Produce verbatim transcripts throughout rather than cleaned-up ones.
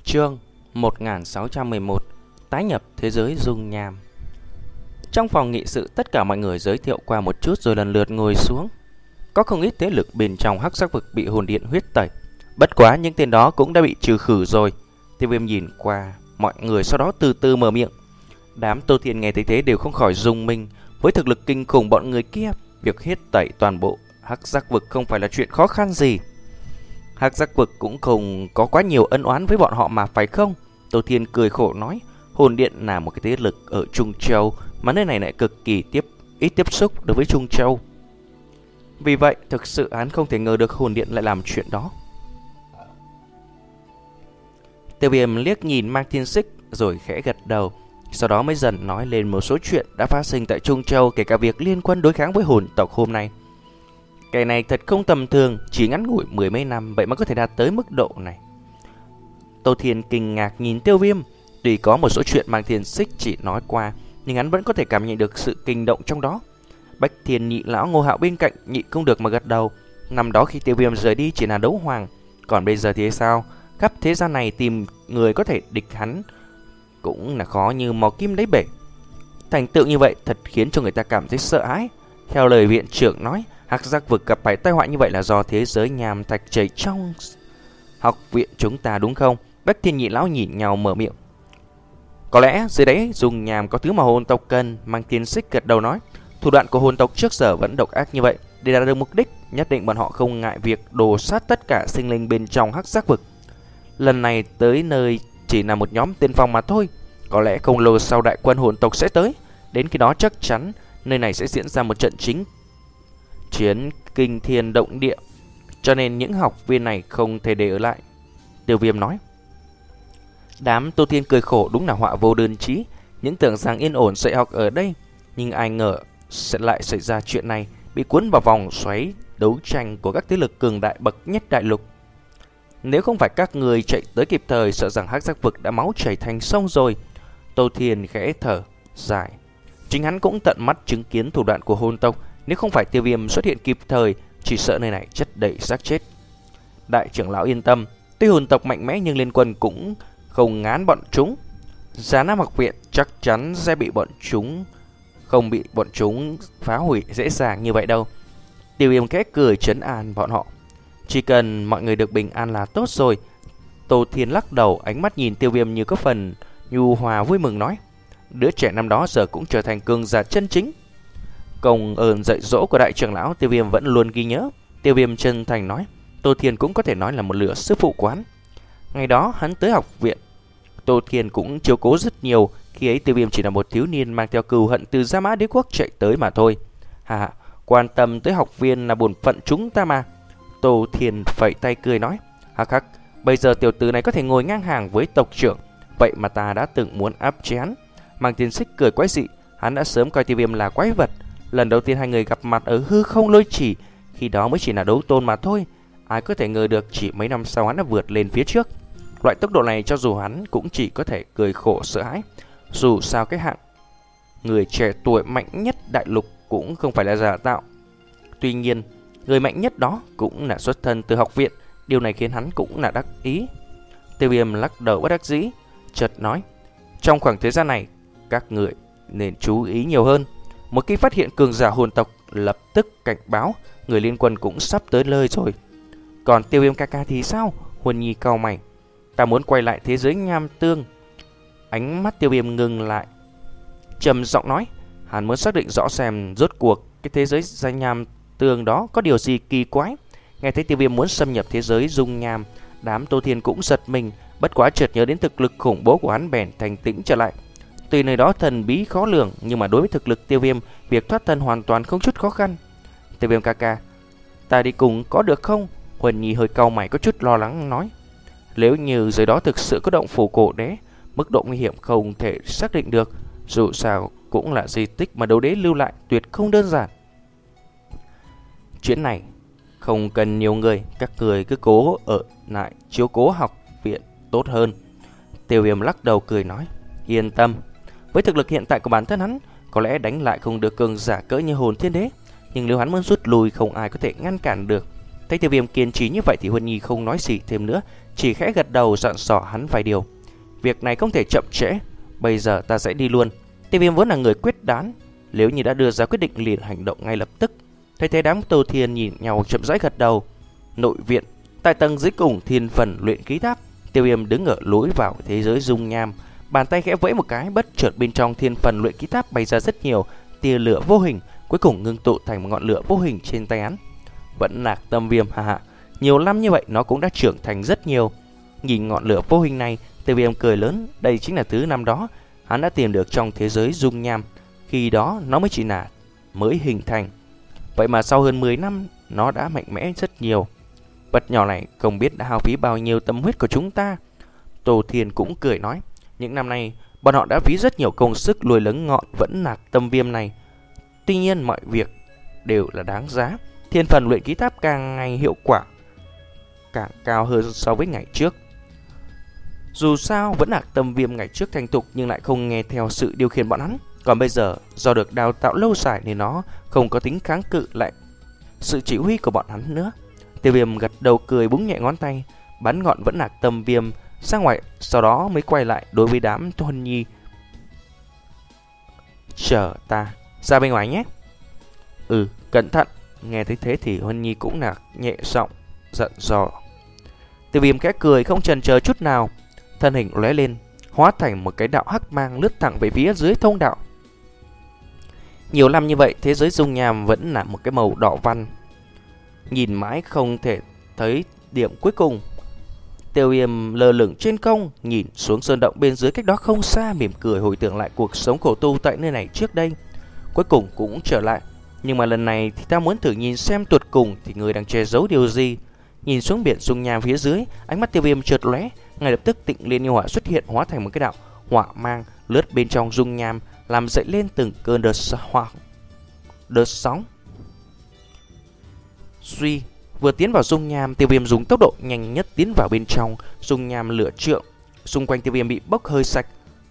Chương một nghìn sáu trăm mười một. Tái nhập thế giới dung nham. Trong phòng nghị sự, tất cả mọi người giới thiệu qua một chút rồi lần lượt ngồi xuống. Có không ít thế lực bên trong hắc sắc vực bị hồn điện huyết tẩy. Bất quá những tên đó cũng đã bị trừ khử rồi. Tiêu Viêm nhìn qua mọi người, sau đó từ từ mở miệng. Đám Tô Thiên nghe thấy thế đều không khỏi rung mình. Với thực lực kinh khủng bọn người kia, việc huyết tẩy toàn bộ hắc sắc vực không phải là chuyện khó khăn gì. Hắc giác vực cũng không có quá nhiều ân oán với bọn họ mà phải không? Tô Thiên cười khổ nói, hồn điện là một cái thế lực ở Trung Châu, mà nơi này lại cực kỳ tiếp ít tiếp xúc đối với Trung Châu. Vì vậy, thực sự hắn không thể ngờ được hồn điện lại làm chuyện đó. Tiêu Viêm liếc nhìn Mang Thiên Xích rồi khẽ gật đầu, sau đó mới dần nói lên một số chuyện đã phát sinh tại Trung Châu, kể cả việc liên quan đối kháng với hồn tộc hôm nay. Cái này thật không tầm thường, chỉ ngắn ngủi mười mấy năm vậy mà có thể đạt tới mức độ này. Tô Thiên kinh ngạc nhìn Tiêu Viêm. Tuy có một số chuyện Mang Thiên Xích chỉ nói qua, nhưng hắn vẫn có thể cảm nhận được sự kinh động trong đó. Bách Thiên Nhị lão Ngô Hạo bên cạnh nhị không được mà gật đầu. Năm đó khi Tiêu Viêm rời đi chỉ là đấu hoàng, còn bây giờ thì sao? Khắp thế gian này tìm người có thể địch hắn cũng là khó như mò kim đáy bể. Thành tựu như vậy thật khiến cho người ta cảm thấy sợ hãi. Theo lời viện trưởng nói, hắc giác vực gặp phải tai họa như vậy là do thế giới nham thạch chảy trong học viện chúng ta đúng không? Bách Thiên Nhị lão nhìn nhau mở miệng. Có lẽ dưới đấy dùng nham có thứ mà hồn tộc cần. Mang Thiên Xích gật đầu nói, thủ đoạn của hồn tộc trước giờ vẫn độc ác như vậy. Để đạt được mục đích, nhất định bọn họ không ngại việc đồ sát tất cả sinh linh bên trong hắc giác vực. Lần này tới nơi chỉ là một nhóm tiên phong mà thôi. Có lẽ không lâu sau đại quân hồn tộc sẽ tới. Đến khi đó chắc chắn nơi này sẽ diễn ra một trận chính chiến kinh thiên động địa, cho nên những học viên này không thể để ở lại. Tiêu Viêm nói. Đám Tô Thiên cười khổ, đúng là họa vô đơn chí. Những tưởng rằng yên ổn dạy học ở đây, nhưng ai ngờ sẽ lại xảy ra chuyện này, bị cuốn vào vòng xoáy đấu tranh của các thế lực cường đại bậc nhất đại lục. Nếu không phải các người chạy tới kịp thời, sợ rằng hắc giác vực đã máu chảy thành sông rồi. Tô Thiên khẽ thở dài. Chính hắn cũng tận mắt chứng kiến thủ đoạn của hồn tộc. Nếu không phải Tiêu Viêm xuất hiện kịp thời, chỉ sợ nơi này chất đầy xác chết. Đại trưởng lão yên tâm, tuy hồn tộc mạnh mẽ nhưng liên quân cũng không ngán bọn chúng. Giá Nam học viện chắc chắn sẽ bị bọn chúng không bị bọn chúng phá hủy dễ dàng như vậy đâu. Tiêu Viêm khẽ cười trấn an bọn họ. Chỉ cần mọi người được bình an là tốt rồi. Tô Thiên lắc đầu, ánh mắt nhìn Tiêu Viêm như có phần nhu hòa vui mừng nói, đứa trẻ năm đó giờ cũng trở thành cường giả chân chính. Công ơn dạy dỗ của đại trưởng lão Tiêu Viêm vẫn luôn ghi nhớ. Tiêu Viêm chân thành nói, Tô Thiên cũng có thể nói là một lửa sư phụ quán. Ngày đó hắn tới học viện, Tô Thiên cũng chiếu cố rất nhiều. Khi ấy Tiêu Viêm chỉ là một thiếu niên mang theo cừu hận từ Gia Mã Đế quốc chạy tới mà thôi. Hà, quan tâm tới học viên là bổn phận chúng ta mà. Tô Thiên phẩy tay cười nói, hắc hắc, bây giờ tiểu tử này có thể ngồi ngang hàng với tộc trưởng, vậy mà ta đã từng muốn áp chế hắn. Mang Thiên Xích cười quái dị, hắn đã sớm coi Tiêu Viêm là quái vật. Lần đầu tiên hai người gặp mặt ở hư không lôi chỉ, khi đó mới chỉ là đấu tôn mà thôi. Ai có thể ngờ được chỉ mấy năm sau hắn đã vượt lên phía trước. Loại tốc độ này cho dù hắn cũng chỉ có thể cười khổ sợ hãi. Dù sao cái hạng người trẻ tuổi mạnh nhất đại lục cũng không phải là giả tạo. Tuy nhiên, người mạnh nhất đó cũng là xuất thân từ học viện. Điều này khiến hắn cũng là đắc ý. Tiêu Viêm lắc đầu bất đắc dĩ, chợt nói, trong khoảng thời gian này các người nên chú ý nhiều hơn. Một khi phát hiện cường giả hồn tộc, lập tức cảnh báo. Người liên quân cũng sắp tới nơi rồi. Còn Tiêu Viêm ca ca thì sao? Huân Nhi cau mày. Ta muốn quay lại thế giới nham tương. Ánh mắt Tiêu Viêm ngừng lại, trầm giọng nói, hắn muốn xác định rõ xem rốt cuộc cái thế giới danh nham tương đó có điều gì kỳ quái. Nghe thấy Tiêu Viêm muốn xâm nhập thế giới dung nham, đám Tô Thiên cũng giật mình. Bất quá chợt nhớ đến thực lực khủng bố của hắn bèn thành tĩnh trở lại. Tuy nơi đó thần bí khó lường, nhưng mà đối với thực lực Tiêu Viêm, việc thoát thân hoàn toàn không chút khó khăn. Tiêu Viêm ca ca, ta đi cùng có được không? Huân Nhi hơi cau mày có chút lo lắng nói, nếu như dưới đó thực sự có động phủ cổ đế, mức độ nguy hiểm không thể xác định được. Dù sao cũng là di tích mà đấu đế lưu lại, tuyệt không đơn giản. Chuyện này không cần nhiều người, các người cứ cố ở lại chiếu cố học viện tốt hơn. Tiêu Viêm lắc đầu cười nói, yên tâm, với thực lực hiện tại của bản thân hắn, có lẽ đánh lại không được cường giả cỡ như hồn thiên đế, nhưng nếu hắn muốn rút lui không ai có thể ngăn cản được. Thấy Tiêu Viêm kiên trì như vậy thì Huân Nhi không nói gì thêm nữa, chỉ khẽ gật đầu dặn dò hắn vài điều. Việc này không thể chậm trễ, bây giờ ta sẽ đi luôn. Tiêu Viêm vốn là người quyết đoán, nếu như đã đưa ra quyết định liền hành động ngay lập tức. Thấy thế đám Tô Thiên nhìn nhau chậm rãi gật đầu. Nội viện, tại tầng dưới cùng thiên phần luyện khí tháp, Tiêu Viêm đứng ở lối vào thế giới dung nham, bàn tay khẽ vẫy một cái, bất chợt bên trong thiên phần luyện khí tháp bay ra rất nhiều tia lửa vô hình, cuối cùng ngưng tụ thành một ngọn lửa vô hình trên tay hắn. Vẫn Nạc Tâm Viêm, ha ha, nhiều năm như vậy nó cũng đã trưởng thành rất nhiều. Nhìn ngọn lửa vô hình này, Tiêu Viêm cười lớn, đây chính là thứ năm đó hắn đã tìm được trong thế giới dung nham, khi đó nó mới chỉ là mới hình thành. Vậy mà sau hơn mười năm nó đã mạnh mẽ rất nhiều. Vật nhỏ này không biết đã hao phí bao nhiêu tâm huyết của chúng ta. Tô Thiên cũng cười nói, những năm nay bọn họ đã phí rất nhiều công sức nuôi lớn ngọn Vẫn Nạc Tâm Viêm này. Tuy nhiên mọi việc đều là đáng giá. Thiên phần luyện khí tháp càng ngày hiệu quả càng cao hơn so với ngày trước. Dù sao Vẫn Nạc Tâm Viêm ngày trước thành thục nhưng lại không nghe theo sự điều khiển bọn hắn. Còn bây giờ do được đào tạo lâu dài nên nó không có tính kháng cự lại sự chỉ huy của bọn hắn nữa. Tiêu Viêm gật đầu cười, búng nhẹ ngón tay, bắn ngọn Vẫn Nạc Tâm Viêm ra ngoài, sau đó mới quay lại đối với đám Huân Nhi. Chờ ta ra bên ngoài nhé. Ừ, cẩn thận. Nghe thấy thế thì Huân Nhi cũng là nhẹ giọng giận dò. Tiêu Viêm khẽ cười không chần chờ chút nào, thân hình lóe lên, hóa thành một cái đạo hắc mang lướt thẳng về phía dưới thông đạo. Nhiều năm như vậy, thế giới dung nham vẫn là một cái màu đỏ văn, nhìn mãi không thể thấy điểm cuối cùng. Tiêu Viêm lơ lửng trên không, nhìn xuống sơn động bên dưới cách đó không xa, mỉm cười hồi tưởng lại cuộc sống khổ tu tại nơi này trước đây. Cuối cùng cũng trở lại, nhưng mà lần này thì ta muốn thử nhìn xem tuột cùng thì người đang che giấu điều gì. Nhìn xuống biển dung nham phía dưới, ánh mắt Tiêu Viêm chợt lóe, ngay lập tức Tịnh Liên Yêu Hỏa xuất hiện, hóa thành một cái đạo hỏa mang lướt bên trong dung nham, làm dậy lên từng cơn đợt hỏa đợt sóng. Suy, vừa tiến vào dung nham, Tiêu Viêm dùng tốc độ nhanh nhất tiến vào bên trong dung nham lửa trượng, xung quanh Tiêu Viêm bị bốc hơi sạch.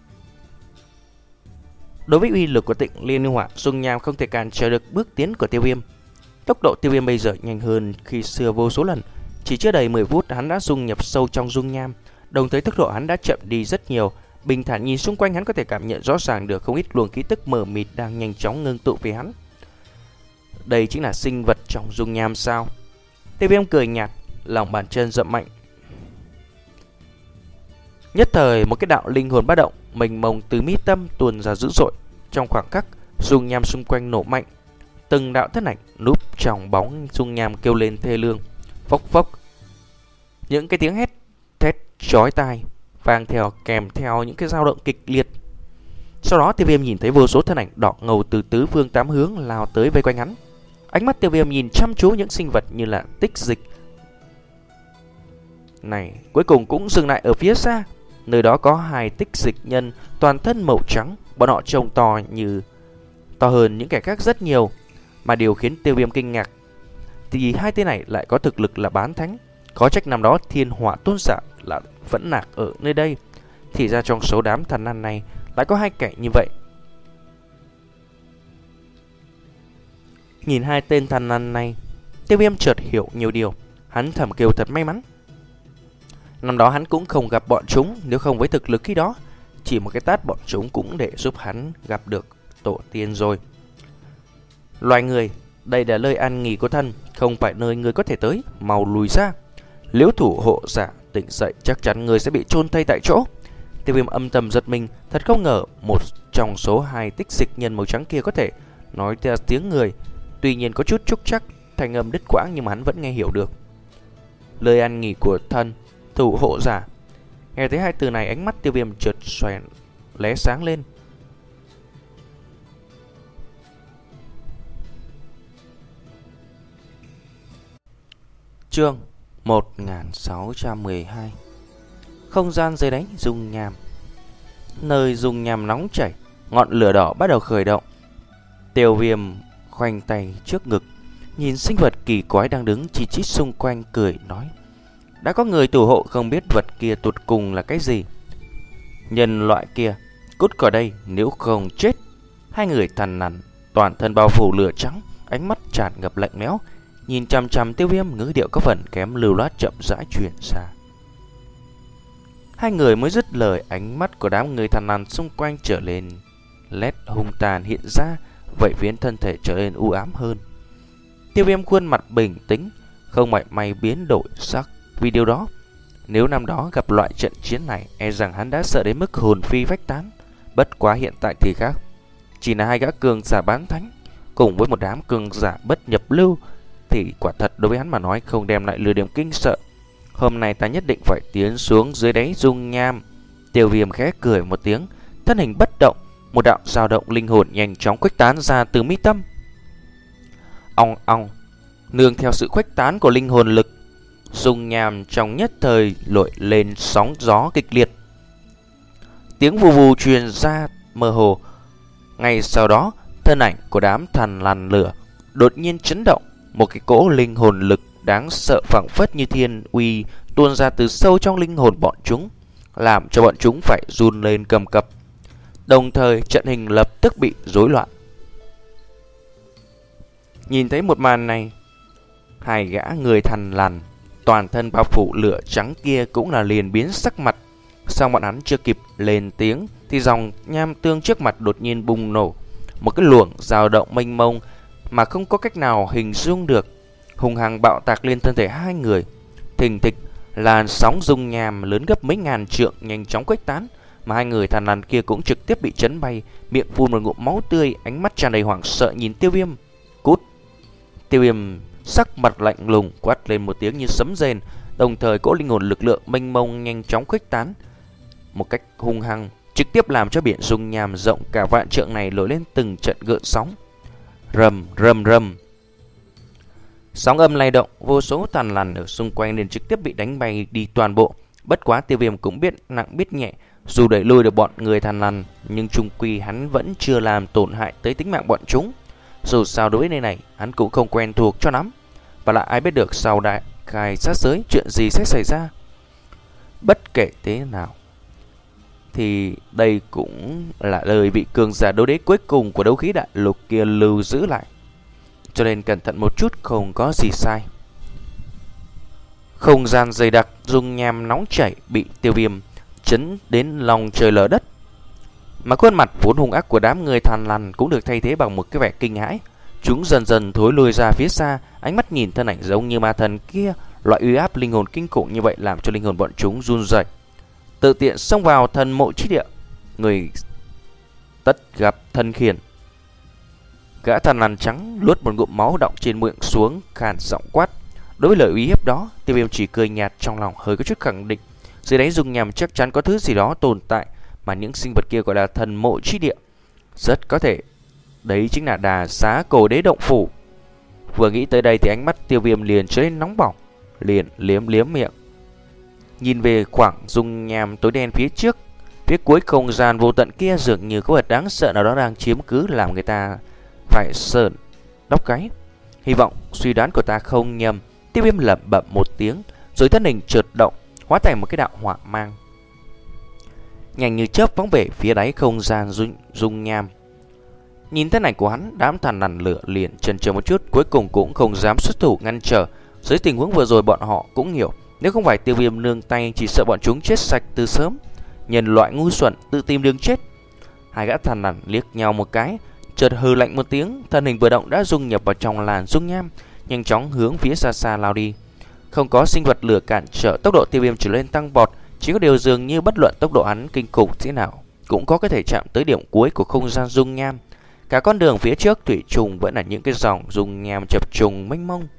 Đối với uy lực của Tịnh Liên Yêu Hỏa, dung nham không thể cản trở được bước tiến của Tiêu Viêm. Tốc độ Tiêu Viêm bây giờ nhanh hơn khi xưa vô số lần. Chỉ chưa đầy mười phút hắn đã dung nhập sâu trong dung nham, đồng thời tốc độ hắn đã chậm đi rất nhiều. Bình thản nhìn xung quanh, hắn có thể cảm nhận rõ ràng được không ít luồng khí tức mờ mịt đang nhanh chóng ngưng tụ về hắn. Đây chính là sinh vật trong dung nham sao? Tiêu Viêm cười nhạt, lòng bàn chân dậm mạnh. Nhất thời một cái đạo linh hồn ba động mênh mông từ mi tâm tuôn ra dữ dội. Trong khoảng khắc, dung nham xung quanh nổ mạnh, từng đạo thân ảnh núp trong bóng dung nham kêu lên thê lương. Phốc phốc, những cái tiếng hét thét chói tai vang theo, kèm theo những cái dao động kịch liệt. Sau đó Tiêu Viêm nhìn thấy vô số thân ảnh đỏ ngầu từ tứ phương tám hướng lao tới vây quanh hắn. Ánh mắt Tiêu Viêm nhìn chăm chú những sinh vật như là tích dịch này, cuối cùng cũng dừng lại ở phía xa. Nơi đó có hai tích dịch nhân toàn thân màu trắng, bọn họ trông to như to hơn những kẻ khác rất nhiều. Mà điều khiến Tiêu Viêm kinh ngạc thì hai tên này lại có thực lực là bán thánh. Có trách năm đó Thiên Hỏa Tôn giả là Vẫn Nạc ở nơi đây. Thì ra trong số đám thần ăn này lại có hai kẻ như vậy. Nhìn hai tên thần ăn này, Tiêu Viêm chợt hiểu nhiều điều. Hắn thầm kêu thật may mắn, năm đó hắn cũng không gặp bọn chúng. Nếu không với thực lực khi đó, chỉ một cái tát bọn chúng cũng để giúp hắn gặp được tổ tiên rồi. Loài người, đây là nơi an nghỉ của thân, không phải nơi người có thể tới. Mau lùi ra. Nếu thủ hộ giả tỉnh dậy, chắc chắn người sẽ bị chôn thây tại chỗ. Tiêu Viêm âm thầm giật mình, thật không ngờ một trong số hai tích dịch nhân màu trắng kia có thể nói theo tiếng người. Tuy nhiên có chút trúc chắc, thành âm đứt quãng, nhưng mà hắn vẫn nghe hiểu được. Lời an nghỉ của thân, thủ hộ giả. Nghe thấy hai từ này, ánh mắt Tiêu Viêm chợt xoèn lóe sáng lên. Chương một nghìn sáu trăm mười hai. Không gian dưới đáy dung nham. Nơi dung nham nóng chảy, ngọn lửa đỏ bắt đầu khởi động. Tiêu Viêm khoanh tay trước ngực, nhìn sinh vật kỳ quái đang đứng chi chít xung quanh, cười nói: đã có người thủ hộ, không biết vật kia tụt cùng là cái gì. Nhân loại kia, cút khỏi đây, nếu không chết. Hai người thằn nằn, toàn thân bao phủ lửa trắng, ánh mắt tràn ngập lạnh lẽo, nhìn chằm chằm Tiêu Viêm, ngữ điệu có phần kém lưu loát chậm rãi truyền ra. Hai người mới dứt lời, ánh mắt của đám người thằn lằn xung quanh trở lên lét hung tàn hiện ra, vậy phiến thân thể trở nên u ám hơn. Tiêu Viêm khuôn mặt bình tĩnh, không mảy may biến đổi sắc. Vì điều đó, nếu năm đó gặp loại trận chiến này, e rằng hắn đã sợ đến mức hồn phi phách tán. Bất quá hiện tại thì khác, chỉ là hai gã cường giả bán thánh cùng với một đám cường giả bất nhập lưu, thì quả thật đối với hắn mà nói không đem lại lừa điểm kinh sợ. Hôm nay ta nhất định phải tiến xuống dưới đáy dung nham. Tiêu Viêm khẽ cười một tiếng, thân hình bất động, một đạo dao động linh hồn nhanh chóng khuếch tán ra từ mi tâm. Ong ong, nương theo sự khuếch tán của linh hồn lực, dung nham trong nhất thời nổi lên sóng gió kịch liệt. Tiếng vù vù truyền ra mơ hồ. Ngay sau đó, thân ảnh của đám thằn lằn lửa đột nhiên chấn động, một cái cỗ linh hồn lực đáng sợ phảng phất như thiên uy tuôn ra từ sâu trong linh hồn bọn chúng, làm cho bọn chúng phải run lên cầm cập. Đồng thời trận hình lập tức bị rối loạn. Nhìn thấy một màn này, hai gã người thằn lằn toàn thân bao phủ lửa trắng kia cũng là liền biến sắc mặt. Sau bọn hắn chưa kịp lên tiếng thì dòng nham tương trước mặt đột nhiên bùng nổ, một cái luồng dao động mênh mông mà không có cách nào hình dung được, hung hăng bạo tạc lên thân thể hai người. Thình thịch, làn sóng dung nham lớn gấp mấy ngàn trượng nhanh chóng khuếch tán, mà hai người thằn lằn kia cũng trực tiếp bị chấn bay, miệng phun một ngụm máu tươi, ánh mắt tràn đầy hoảng sợ nhìn Tiêu Viêm. Cút! Tiêu Viêm sắc mặt lạnh lùng quát lên một tiếng như sấm rền, đồng thời cỗ linh hồn lực lượng mênh mông nhanh chóng khuếch tán một cách hung hăng, trực tiếp làm cho biển dung nham rộng cả vạn trượng này nổi lên từng trận gợn sóng. Rầm rầm rầm, sóng âm lay động, vô số thằn lằn ở xung quanh nên trực tiếp bị đánh bay đi toàn bộ. Bất quá Tiêu Viêm cũng biết nặng biết nhẹ, dù đẩy lùi được bọn người thằn lằn, nhưng chung quy hắn vẫn chưa làm tổn hại tới tính mạng bọn chúng. Dù sao đối với nơi này hắn cũng không quen thuộc cho lắm, và lại ai biết được sau đại khai sát giới chuyện gì sẽ xảy ra. Bất kể thế nào thì đây cũng là lời vị cường giả đấu đế cuối cùng của đấu khí đại lục kia lưu giữ lại, cho nên cẩn thận một chút không có gì sai. Không gian dày đặc, dung nham nóng chảy bị Tiêu Viêm chấn đến lòng trời lở đất, mà khuôn mặt vốn hung ác của đám người thằn lằn cũng được thay thế bằng một cái vẻ kinh hãi. Chúng dần dần thối lùi ra phía xa, ánh mắt nhìn thân ảnh giống như ma thần kia. Loại uy áp linh hồn kinh khủng như vậy làm cho linh hồn bọn chúng run rẩy, tự tiện xông vào thần mộ chi địa. Người tất gặp thân khiển. Gã thằn lằn trắng luốt một ngụm máu đọng trên miệng xuống, khàn giọng quát. Đối với lời uy hiếp đó, Tiêu Viêm chỉ cười nhạt, trong lòng hơi có chút khẳng định dưới đáy dung nham chắc chắn có thứ gì đó tồn tại, mà những sinh vật kia gọi là thần mộ chi địa. Rất có thể đấy chính là Đà Xá Cổ Đế động phủ. Vừa nghĩ tới đây thì ánh mắt Tiêu Viêm liền trở nên nóng bỏng, liền liếm liếm miệng, nhìn về khoảng dung nham tối đen phía trước. Phía cuối không gian vô tận kia dường như có vật đáng sợ nào đó đang chiếm cứ, làm người ta phải sởn tóc gáy. Hy vọng suy đoán của ta không nhầm. Tiêu Viêm lẩm bẩm một tiếng, rồi thân hình chợt động, hóa thành một cái đạo hỏa mang, nhanh như chớp phóng về phía đáy không gian dung, dung nham. Nhìn thân ảnh của hắn, đám thằn lằn lửa liền chần chờ một chút, cuối cùng cũng không dám xuất thủ ngăn trở. Dưới tình huống vừa rồi bọn họ cũng hiểu, nếu không phải Tiêu Viêm nương tay, chỉ sợ bọn chúng chết sạch từ sớm. Nhân loại ngu xuẩn tự tìm đường chết. Hai gã thằn lằn liếc nhau một cái, chợt hừ lạnh một tiếng, thân hình vừa động đã dung nhập vào trong làn dung nham, nhanh chóng hướng phía xa xa lao đi. Không có sinh vật lửa cản trở, tốc độ Tiêu Viêm trở lên tăng vọt. Chỉ có điều dường như bất luận tốc độ hắn kinh khủng thế nào cũng có có thể chạm tới điểm cuối của không gian dung nham. Cả con đường phía trước thủy trùng vẫn là những cái dòng dung nham chập trùng mênh mông.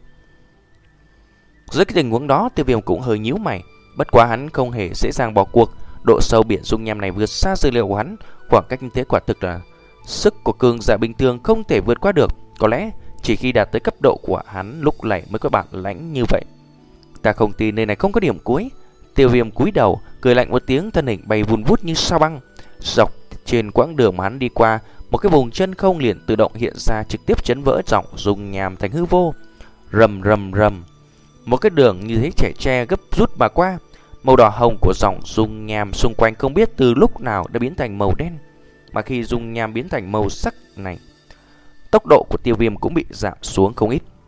Dưới cái tình huống đó, Tiêu Viêm cũng hơi nhíu mày. Bất quá hắn không hề dễ dàng bỏ cuộc. Độ sâu biển dung nham này vượt xa dữ liệu của hắn, khoảng cách như thế quả thực là sức của cường giả bình thường không thể vượt qua được. Có lẽ chỉ khi đạt tới cấp độ của hắn lúc này mới có bản lãnh như vậy. Ta không tin nơi này không có điểm cuối. Tiêu Viêm cúi đầu cười lạnh một tiếng, thân hình bay vun vút như sao băng. Dọc trên quãng đường mà hắn đi qua, một cái vùng chân không liền tự động hiện ra, trực tiếp chấn vỡ dòng dung nham thành hư vô. Rầm rầm rầm, một cái đường như thế trẻ tre gấp rút mà qua. Màu đỏ hồng của dòng dung nham xung quanh không biết từ lúc nào đã biến thành màu đen. Mà khi dung nham biến thành màu sắc này, tốc độ của Tiêu Viêm cũng bị giảm xuống không ít.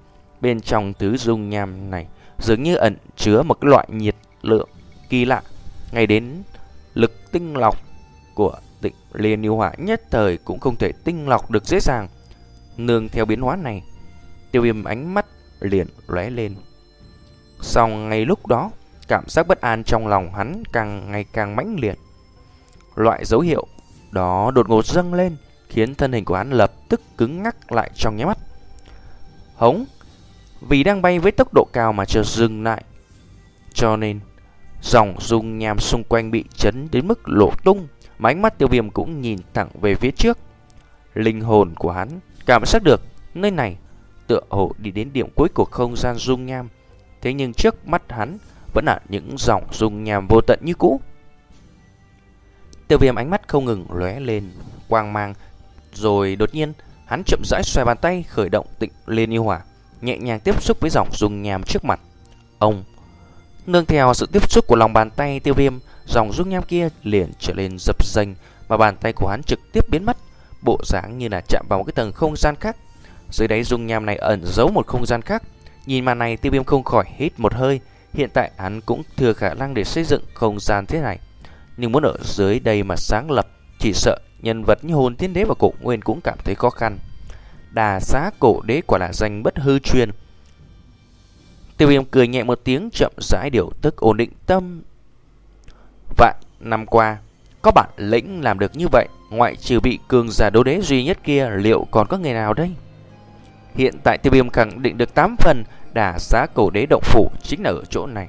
Bên trong thứ dung nham này dường như ẩn chứa một cái loại nhiệt lượng kỳ lạ, ngay đến lực tinh lọc của Tịnh Liên Yêu Hỏa nhất thời cũng không thể tinh lọc được dễ dàng. Nương theo biến hóa này, Tiêu Viêm ánh mắt liền lóe lên. Song ngay lúc đó, cảm giác bất an trong lòng hắn càng ngày càng mãnh liệt. Loại dấu hiệu đó đột ngột dâng lên, khiến thân hình của hắn lập tức cứng ngắc lại trong nháy mắt. Hống, vì đang bay với tốc độ cao mà chợt dừng lại, cho nên dòng dung nham xung quanh bị chấn đến mức lộ tung, mà ánh mắt Tiêu Viêm cũng nhìn thẳng về phía trước. Linh hồn của hắn cảm giác được nơi này tựa hồ đi đến điểm cuối của không gian dung nham, thế nhưng trước mắt hắn vẫn là những dòng dung nham vô tận như cũ. Tiêu Viêm ánh mắt không ngừng lóe lên quang mang, rồi đột nhiên hắn chậm rãi xoay bàn tay khởi động Tịnh Liên Yêu Hỏa, nhẹ nhàng tiếp xúc với dòng dung nham trước mặt. Ông nương theo sự tiếp xúc của lòng bàn tay Tiêu Viêm, dòng dung nham kia liền trở lên dập dềnh, mà bàn tay của hắn trực tiếp biến mất, bộ dáng như là chạm vào một cái tầng không gian khác. Dưới đáy dung nham này ẩn giấu một không gian khác. Nhìn màn này, Tiêu Viêm không khỏi hít một hơi. Hiện tại hắn cũng thừa khả năng để xây dựng không gian thế này, nhưng muốn ở dưới đây mà sáng lập, chỉ sợ nhân vật như Hồn Thiên Đế và Cổ Nguyên cũng cảm thấy khó khăn. Đà Xá Cổ Đế quả là danh bất hư truyền. Tiêu Viêm cười nhẹ một tiếng, chậm rãi điều tức ổn định tâm. Vạn năm qua, có bản lĩnh làm được như vậy, ngoại trừ bị cường giả đấu đế duy nhất kia, liệu còn có người nào đây? Hiện tại Tiêu Viêm khẳng định được tám phần Đà Xá Cổ Đế động phủ chính là ở chỗ này.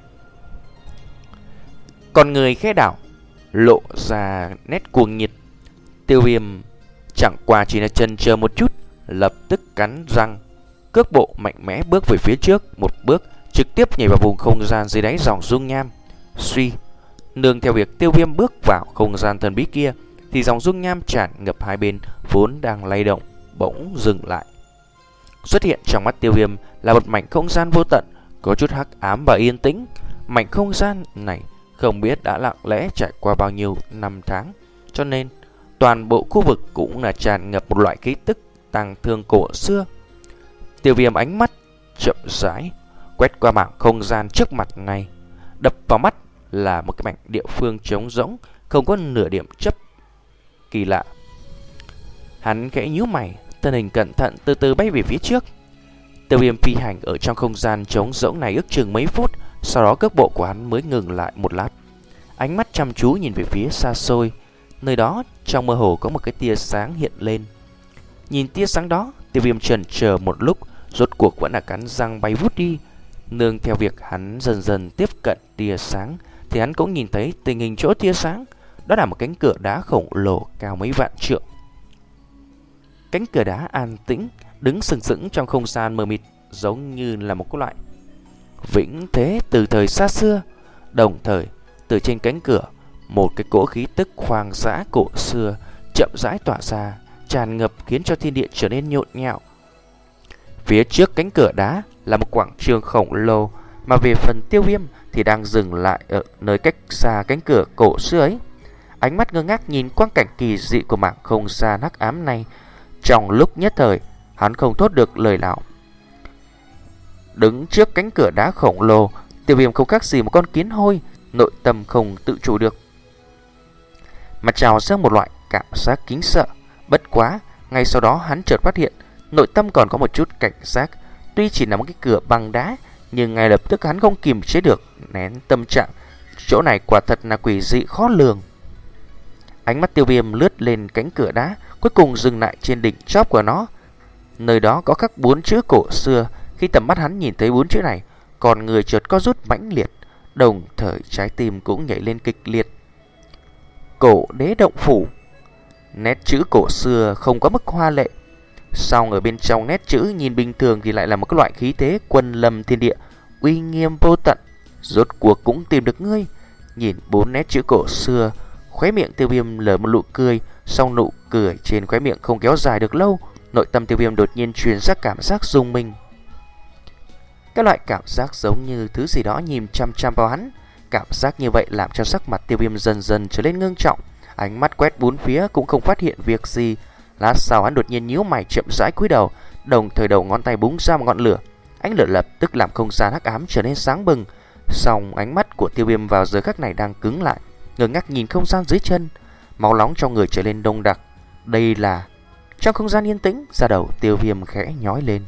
Còn người khẽ đảo lộ ra nét cuồng nhiệt. Tiêu Viêm chẳng qua chỉ là chần chờ một chút, lập tức cắn răng, cước bộ mạnh mẽ bước về phía trước một bước, trực tiếp nhảy vào vùng không gian dưới đáy dòng dung nham. Suy, nương theo việc Tiêu Viêm bước vào không gian thần bí kia, thì dòng dung nham tràn ngập hai bên vốn đang lay động bỗng dừng lại. Xuất hiện trong mắt Tiêu Viêm là một mảnh không gian vô tận, có chút hắc ám và yên tĩnh. Mảnh không gian này không biết đã lặng lẽ trải qua bao nhiêu năm tháng, cho nên toàn bộ khu vực cũng là tràn ngập một loại khí tức tang thương cổ xưa. Tiêu Viêm ánh mắt chậm rãi quét qua mảng không gian trước mặt này, đập vào mắt là một cái mảnh địa phương trống rỗng, không có nửa điểm chấp kỳ lạ. Hắn khẽ nhíu mày, thân hình cẩn thận từ từ bay về phía trước. Tiêu Viêm phi hành ở trong không gian trống rỗng này ước chừng mấy phút, sau đó cước bộ của hắn mới ngừng lại một lát. Ánh mắt chăm chú nhìn về phía xa xôi, nơi đó trong mơ hồ có một cái tia sáng hiện lên. Nhìn tia sáng đó, Tiêu Viêm chần chờ một lúc, rốt cuộc vẫn là cắn răng bay vút đi. Nương theo việc hắn dần dần tiếp cận tia sáng, thì hắn cũng nhìn thấy tình hình chỗ tia sáng. Đó là một cánh cửa đá khổng lồ cao mấy vạn trượng. Cánh cửa đá an tĩnh đứng sừng sững trong không gian mờ mịt, giống như là một cái loại vĩnh thế từ thời xa xưa. Đồng thời, từ trên cánh cửa, một cái cỗ khí tức hoang dã cổ xưa chậm rãi tỏa ra, tràn ngập khiến cho thiên địa trở nên nhộn nhạo. Phía trước cánh cửa đá là một quảng trường khổng lồ, mà về phần Tiêu Viêm thì đang dừng lại ở nơi cách xa cánh cửa cổ xưa ấy. Ánh mắt ngơ ngác nhìn quang cảnh kỳ dị của mảng không gian hắc ám này. Trong lúc nhất thời, hắn không thốt được lời nào. Đứng trước cánh cửa đá khổng lồ, Tiêu Viêm không khác gì một con kiến hôi, nội tâm không tự chủ được mà trào dâng một loại cảm giác kính sợ. Bất quá, ngay sau đó hắn chợt phát hiện nội tâm còn có một chút cảnh giác. Tuy chỉ là một cái cửa bằng đá, nhưng ngay lập tức hắn không kiềm chế được nén tâm trạng. Chỗ này quả thật là quỷ dị khó lường. Ánh mắt Tiêu Viêm lướt lên cánh cửa đá, cuối cùng dừng lại trên đỉnh chóp của nó. Nơi đó có khắc bốn chữ cổ xưa. Khi tầm mắt hắn nhìn thấy bốn chữ này, còn người chợt có rút mãnh liệt, đồng thời trái tim cũng nhảy lên kịch liệt. Cổ Đế động phủ. Nét chữ cổ xưa không có mức hoa lệ, song ở bên trong nét chữ nhìn bình thường thì lại là một cái loại khí thế quân lâm thiên địa, uy nghiêm vô tận. Rốt cuộc cũng tìm được ngươi. Nhìn bốn nét chữ cổ xưa, khóe miệng Tiêu Viêm lở một nụ cười, song nụ cười trên khóe miệng không kéo dài được lâu. Nội tâm Tiêu Viêm đột nhiên truyền ra cảm giác rung mình. Cái loại cảm giác giống như thứ gì đó nhìn chăm chăm vào hắn. Cảm giác như vậy làm cho sắc mặt Tiêu Viêm dần dần trở lên ngưng trọng. Ánh mắt quét bốn phía cũng không phát hiện việc gì. Lát sau hắn đột nhiên nhíu mày chậm rãi cúi đầu, đồng thời đầu ngón tay búng ra một ngọn lửa. Ánh lửa lập tức làm không gian hắc ám trở nên sáng bừng. Song ánh mắt của Tiêu Viêm vào giờ khắc này đang cứng lại, ngơ ngác nhìn không gian dưới chân. Máu nóng trong người trở lên đông đặc. Đây là... Trong không gian yên tĩnh, da đầu Tiêu Viêm khẽ nhói lên.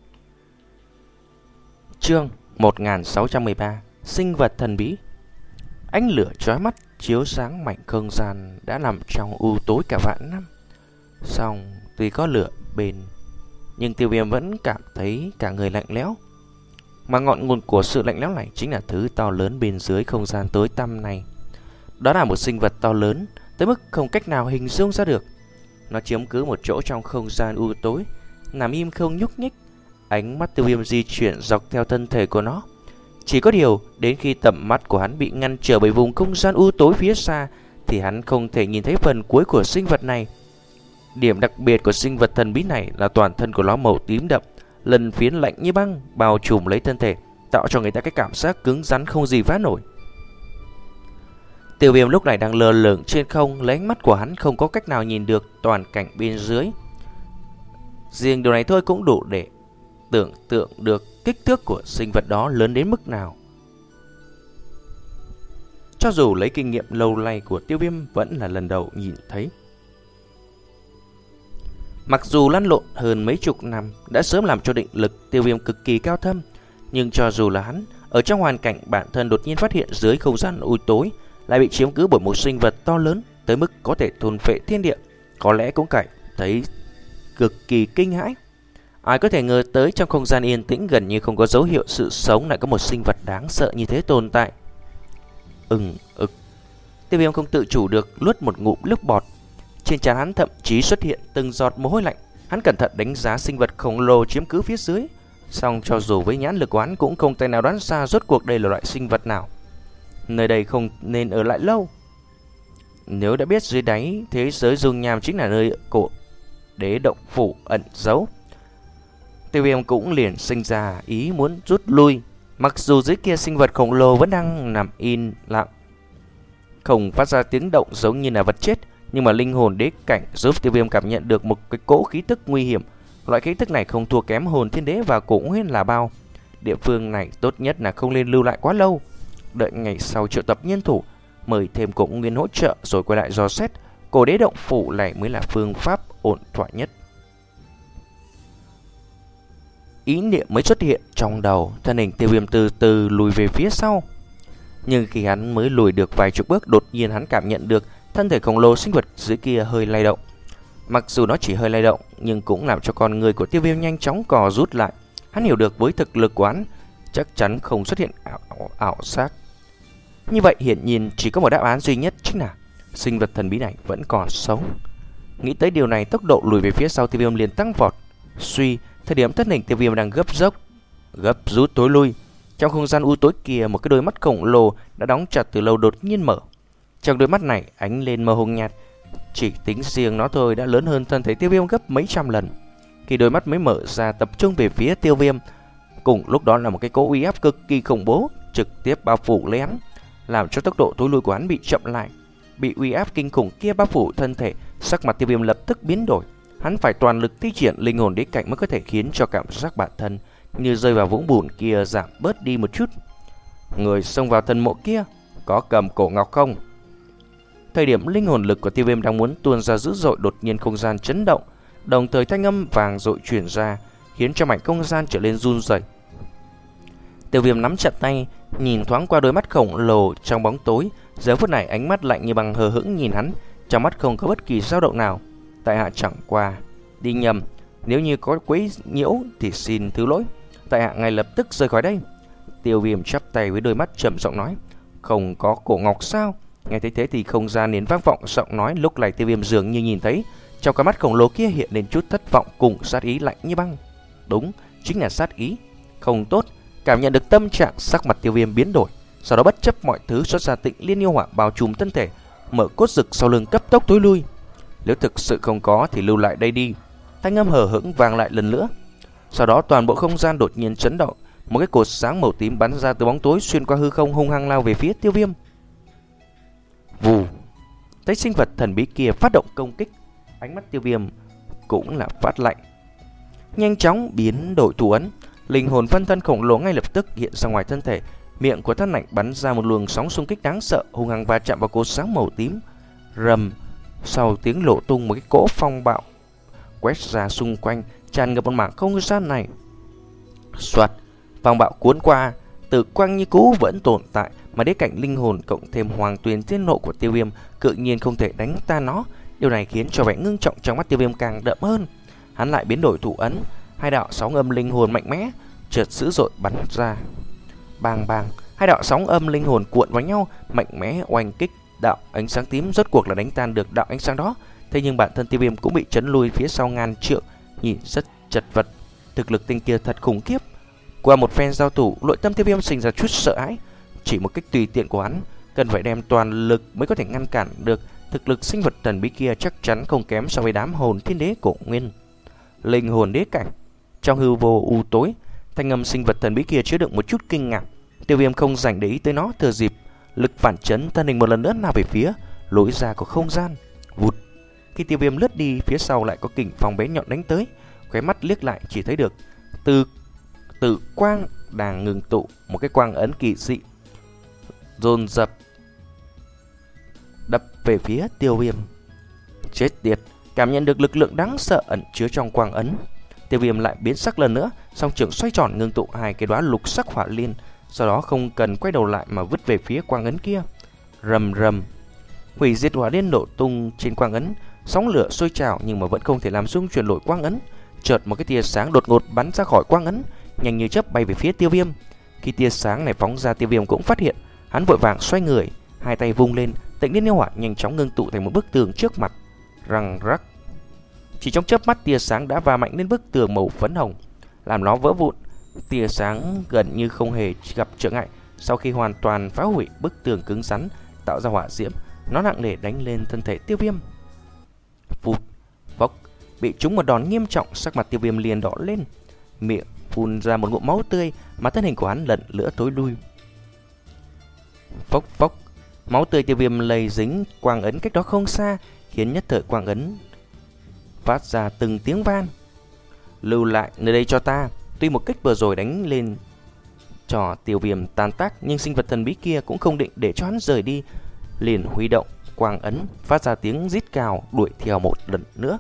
Chương một nghìn sáu trăm mười ba. Sinh vật thần bí. Ánh lửa chói mắt chiếu sáng mảnh không gian đã nằm trong u tối cả vạn năm. Song tuy có lửa bên, nhưng Tiêu Viêm vẫn cảm thấy cả người lạnh lẽo. Mà ngọn nguồn của sự lạnh lẽo này chính là thứ to lớn bên dưới không gian tối tăm này. Đó là một sinh vật to lớn tới mức không cách nào hình dung ra được. Nó chiếm cứ một chỗ trong không gian u tối, nằm im không nhúc nhích. Ánh mắt Tiêu Viêm di chuyển dọc theo thân thể của nó. Chỉ có điều, đến khi tầm mắt của hắn bị ngăn trở bởi vùng không gian u tối phía xa, thì hắn không thể nhìn thấy phần cuối của sinh vật này. Điểm đặc biệt của sinh vật thần bí này là toàn thân của nó màu tím đậm, lân phiến lạnh như băng bao trùm lấy thân thể, tạo cho người ta cái cảm giác cứng rắn không gì phá nổi. Tiêu Viêm lúc này đang lơ lửng trên không, lấy ánh mắt của hắn không có cách nào nhìn được toàn cảnh bên dưới. Riêng điều này thôi cũng đủ để tưởng tượng được kích thước của sinh vật đó lớn đến mức nào. Cho dù lấy kinh nghiệm lâu nay của Tiêu Viêm vẫn là lần đầu nhìn thấy. Mặc dù lăn lộn hơn mấy chục năm đã sớm làm cho định lực Tiêu Viêm cực kỳ cao thâm, nhưng cho dù là hắn ở trong hoàn cảnh bản thân đột nhiên phát hiện dưới không gian u tối lại bị chiếm cứ bởi một sinh vật to lớn tới mức có thể thôn phệ thiên địa, có lẽ cũng cảm thấy cực kỳ kinh hãi. Ai có thể ngờ tới trong không gian yên tĩnh gần như không có dấu hiệu sự sống lại có một sinh vật đáng sợ như thế tồn tại. Ừm ực. Tiêu Viêm không tự chủ được nuốt một ngụm nước bọt. Trên trán hắn thậm chí xuất hiện từng giọt mồ hôi lạnh. Hắn cẩn thận đánh giá sinh vật khổng lồ chiếm cứ phía dưới. Song cho dù với nhãn lực của hắn cũng không thể nào đoán ra rốt cuộc đây là loại sinh vật nào. Nơi đây không nên ở lại lâu. Nếu đã biết dưới đáy thế giới dung nham chính là nơi cổ đế động phủ ẩn giấu, Tiêu Viêm cũng liền sinh ra ý muốn rút lui. Mặc dù dưới kia sinh vật khổng lồ vẫn đang nằm im lặng, không phát ra tiếng động giống như là vật chết, nhưng mà linh hồn đế cảnh giúp Tiêu Viêm cảm nhận được một cái cỗ khí tức nguy hiểm. Loại khí tức này không thua kém hồn thiên đế và cổ nguyên là bao. Địa phương này tốt nhất là không nên lưu lại quá lâu. Đợi ngày sau triệu tập nhân thủ, mời thêm cổ nguyên hỗ trợ rồi quay lại dò xét. Cổ đế động phủ này mới là phương pháp ổn thỏa nhất. Ý niệm mới xuất hiện trong đầu, thân hình Tiêu Viêm từ từ lùi về phía sau. Nhưng khi hắn mới lùi được vài chục bước, đột nhiên hắn cảm nhận được thân thể khổng lồ sinh vật dưới kia hơi lay động. Mặc dù nó chỉ hơi lay động, nhưng cũng làm cho con người của Tiêu Viêm nhanh chóng cò rút lại. Hắn hiểu được với thực lực của hắn chắc chắn không xuất hiện ảo, ảo giác. Như vậy hiển nhiên chỉ có một đáp án duy nhất, chính là sinh vật thần bí này vẫn còn sống. Nghĩ tới điều này, tốc độ lùi về phía sau Tiêu Viêm liền tăng vọt. Suy, thời điểm thân hình Tiêu Viêm đang gấp dốc, gấp rút tối lui. Trong không gian u tối kia, một cái đôi mắt khổng lồ đã đóng chặt từ lâu đột nhiên mở. Trong đôi mắt này ánh lên màu hồng nhạt, chỉ tính riêng nó thôi đã lớn hơn thân thể Tiêu Viêm gấp mấy trăm lần. Khi đôi mắt mới mở ra tập trung về phía Tiêu Viêm, cùng lúc đó là một cái cỗ uy áp cực kỳ khủng bố trực tiếp bao phủ lấy hắn, làm cho tốc độ tối lui của hắn bị chậm lại. Bị uy áp kinh khủng kia bao phủ thân thể, sắc mặt Tiêu Viêm lập tức biến đổi. Hắn phải toàn lực thi triển linh hồn đế cảnh mới có thể khiến cho cảm giác bản thân như rơi vào vũng bùn kia giảm bớt đi một chút. Người xông vào thần mộ kia có cầm cổ ngọc không? Thời điểm linh hồn lực của Tiêu Viêm đang muốn tuôn ra dữ dội, đột nhiên không gian chấn động, đồng thời thanh âm vàng dội truyền ra, khiến cho mảnh không gian trở nên run rẩy. Tiêu Viêm nắm chặt tay, nhìn thoáng qua đôi mắt khổng lồ trong bóng tối. Giờ phút này ánh mắt lạnh như băng hờ hững nhìn hắn, trong mắt không có bất kỳ dao động nào. Tại hạ chẳng qua đi nhầm, nếu như có quấy nhiễu thì xin thứ lỗi. Tại hạ ngay lập tức rời khỏi đây. Tiêu Viêm chắp tay với đôi mắt trầm giọng nói. Không có cổ ngọc sao? Nghe thấy thế thì không gian liền vang vọng giọng nói. Lúc này Tiêu Viêm dường như nhìn thấy trong cái mắt khổng lồ kia hiện lên chút thất vọng cùng sát ý lạnh như băng. Đúng, chính là sát ý. Không tốt. Cảm nhận được tâm trạng, sắc mặt Tiêu Viêm biến đổi. Sau đó bất chấp mọi thứ xuất ra Tịnh Liên yêu hỏa bao trùm thân thể, mở cốt rực sau lưng cấp tốc tối lui. Nếu thực sự không có thì lưu lại đây đi. Thanh âm hờ hững vang lại lần nữa. Sau đó toàn bộ không gian đột nhiên chấn động, một cái cột sáng màu tím bắn ra từ bóng tối xuyên qua hư không hung hăng lao về phía Tiêu Viêm. Vù. Thấy sinh vật thần bí kia phát động công kích, ánh mắt Tiêu Viêm cũng là phát lạnh, nhanh chóng biến đổi thủ ấn. Linh hồn phân thân khổng lồ ngay lập tức hiện ra ngoài thân thể. Miệng của thân ảnh bắn ra một luồng sóng xung kích đáng sợ, hung hăng va chạm vào cột sáng màu tím. Rầm, sau tiếng nổ tung, một cái cỗ phong bạo quét ra xung quanh, tràn ngập một mảng không gian này. Soạt, phong bạo cuốn qua, tử quang như cũ vẫn tồn tại, mà đế cảnh linh hồn cộng thêm hoàng tuyền tiên nộ của Tiêu Viêm tự nhiên không thể đánh tan nó. Điều này khiến cho vẻ ngưng trọng trong mắt Tiêu Viêm càng đậm hơn. Hắn lại biến đổi thủ ấn, hai đạo sóng âm linh hồn mạnh mẽ chợt dữ dội bắn ra. Bang bang, hai đạo sóng âm linh hồn cuộn vào nhau, mạnh mẽ oanh kích đạo ánh sáng tím, rốt cuộc là đánh tan được đạo ánh sáng đó. Thế nhưng bản thân Tiêu Viêm cũng bị chấn lui phía sau ngàn trượng, nhìn rất chật vật. Thực lực tên kia thật khủng khiếp. Qua một phen giao thủ, nội tâm Tiêu Viêm sinh ra chút sợ hãi. Chỉ một cách tùy tiện của hắn, cần phải đem toàn lực mới có thể ngăn cản được. Thực lực sinh vật thần bí kia chắc chắn không kém so với đám hồn thiên đế cổ nguyên. Linh hồn đế cảnh. Trong hư vô u tối, thanh âm sinh vật thần bí kia chứa đựng một chút kinh ngạc. Tiêu Viêm không dành để ý tới nó, thừa dịp lực phản chấn, thân hình một lần nữa nào về phía lối ra của không gian. Vụt. Khi Tiêu Viêm lướt đi, phía sau lại có kình phong bé nhọn đánh tới. Khóe mắt liếc lại chỉ thấy được từ từ quang đang ngừng tụ, một cái quang ấn kỳ dị dồn dập đập về phía Tiêu Viêm. Chết tiệt, cảm nhận được lực lượng đáng sợ ẩn chứa trong quang ấn, Tiêu Viêm lại biến sắc lần nữa, song trường xoay tròn ngưng tụ hai cái đóa lục sắc hỏa liên, sau đó không cần quay đầu lại mà vứt về phía quang ấn kia. Rầm rầm, hủy diệt hỏa liên nổ tung trên quang ấn, sóng lửa sôi trào nhưng mà vẫn không thể làm xung chuyển nổi quang ấn. Chợt một cái tia sáng đột ngột bắn ra khỏi quang ấn, nhanh như chớp bay về phía Tiêu Viêm. Khi tia sáng này phóng ra, Tiêu Viêm cũng phát hiện, hắn vội vàng xoay người, hai tay vung lên, Tịnh Liên Yêu Hỏa nhanh chóng ngưng tụ thành một bức tường trước mặt. Răng rắc, chỉ trong chớp mắt tia sáng đã va mạnh lên bức tường màu phấn hồng, làm nó vỡ vụn. Tia sáng gần như không hề gặp trở ngại. Sau khi hoàn toàn phá hủy bức tường cứng rắn, tạo ra hỏa diễm, nó nặng nề đánh lên thân thể Tiêu Viêm. Phụt, phốc, bị trúng một đòn nghiêm trọng, sắc mặt Tiêu Viêm liền đỏ lên, miệng phun ra một ngụm máu tươi, mà thân hình của hắn lần nữa tối lui. Phốc phốc, máu tươi Tiêu Viêm lây dính quang ấn cách đó không xa, khiến nhất thời quang ấn phát ra từng tiếng van. Lưu lại nơi đây cho ta. Tuy một kích vừa rồi đánh lên cho Tiêu Viêm tan tác, nhưng sinh vật thần bí kia cũng không định để cho hắn rời đi, liền huy động quang ấn phát ra tiếng rít cào đuổi theo một lần nữa.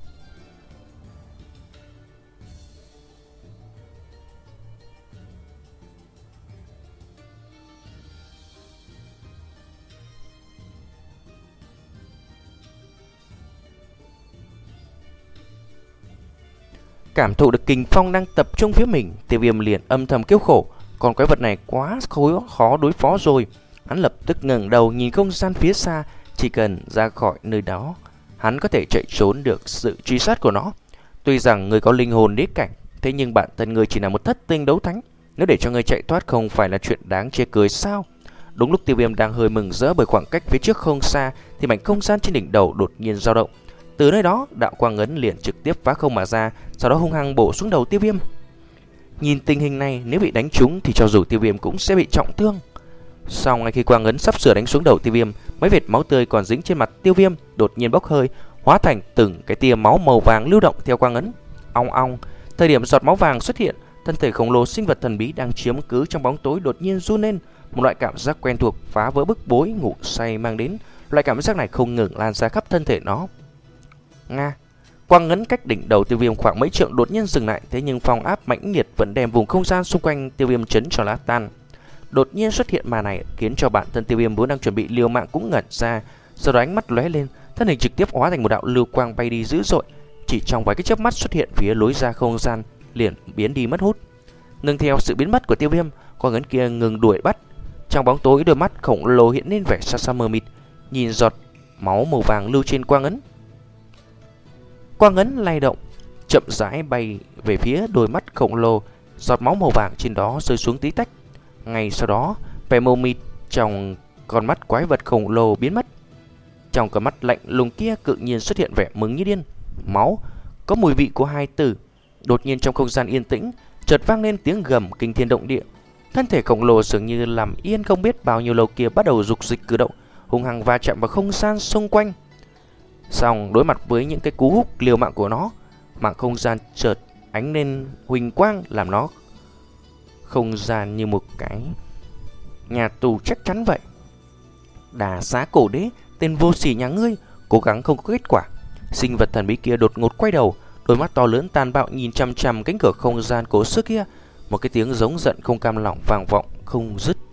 Cảm thụ được kình phong đang tập trung phía mình, Tiêu Viêm liền âm thầm kêu khổ. Còn quái vật này quá khó, khó đối phó rồi. Hắn lập tức ngẩng đầu nhìn không gian phía xa. Chỉ cần ra khỏi nơi đó, hắn có thể chạy trốn được sự truy sát của nó. Tuy rằng người có linh hồn đế cảnh, thế nhưng bản thân người chỉ là một thất tinh đấu thánh. Nếu để cho người chạy thoát không phải là chuyện đáng chê cười sao? Đúng lúc Tiêu Viêm đang hơi mừng rỡ bởi khoảng cách phía trước không xa, thì mảnh không gian trên đỉnh đầu đột nhiên dao động. Từ nơi đó, đạo quang ấn liền trực tiếp phá không mà ra, sau đó hung hăng bổ xuống đầu Tiêu Viêm. Nhìn tình hình này, nếu bị đánh trúng thì cho dù Tiêu Viêm cũng sẽ bị trọng thương. Sau ngay khi quang ấn sắp sửa đánh xuống đầu Tiêu Viêm, mấy vệt máu tươi còn dính trên mặt Tiêu Viêm đột nhiên bốc hơi, hóa thành từng cái tia máu màu vàng lưu động theo quang ấn. Ong ong, thời điểm giọt máu vàng xuất hiện, thân thể khổng lồ sinh vật thần bí đang chiếm cứ trong bóng tối đột nhiên run lên, một loại cảm giác quen thuộc phá vỡ bức bối ngủ say mang đến. Loại cảm giác này không ngừng lan ra khắp thân thể nó. Nga, quang ấn cách đỉnh đầu Tiêu Viêm khoảng mấy trượng đột nhiên dừng lại, thế nhưng phong áp mãnh liệt vẫn đem vùng không gian xung quanh Tiêu Viêm chấn cho nát tan. Đột nhiên xuất hiện màn này khiến cho bản thân Tiêu Viêm vốn đang chuẩn bị liều mạng cũng ngẩn ra, sau đó ánh mắt lóe lên, thân hình trực tiếp hóa thành một đạo lưu quang bay đi dữ dội, chỉ trong vài cái chớp mắt xuất hiện phía lối ra không gian, liền biến đi mất hút. Nương theo sự biến mất của Tiêu Viêm, quang ấn kia ngừng đuổi bắt. Trong bóng tối, đôi mắt khổng lồ hiện lên vẻ xa xa mờ mịt, nhìn giọt máu màu vàng lưu trên quang ấn. Quang ấn lay động, chậm rãi bay về phía đôi mắt khổng lồ, giọt máu màu vàng trên đó rơi xuống tí tách. Ngay sau đó, vẻ mờ mịt trong con mắt quái vật khổng lồ biến mất. Trong con mắt lạnh lùng kia tự nhiên xuất hiện vẻ mừng như điên. Máu, có mùi vị của hai từ. Đột nhiên trong không gian yên tĩnh, chợt vang lên tiếng gầm kinh thiên động địa. Thân thể khổng lồ dường như làm yên không biết bao nhiêu lâu kia bắt đầu dục dịch cử động, hung hăng va chạm vào không gian xung quanh. Xong đối mặt với những cái cú húc liều mạng của nó, mạng không gian chợt ánh lên huỳnh quang, làm nó không gian như một cái nhà tù chắc chắn vậy. Đà Xá Cổ Đế, tên vô sỉ nhà ngươi, cố gắng không có kết quả. Sinh vật thần bí kia đột ngột quay đầu, đôi mắt to lớn tàn bạo nhìn chằm chằm cánh cửa không gian cố sức kia. Một cái tiếng giống giận không cam lòng vang vọng không dứt.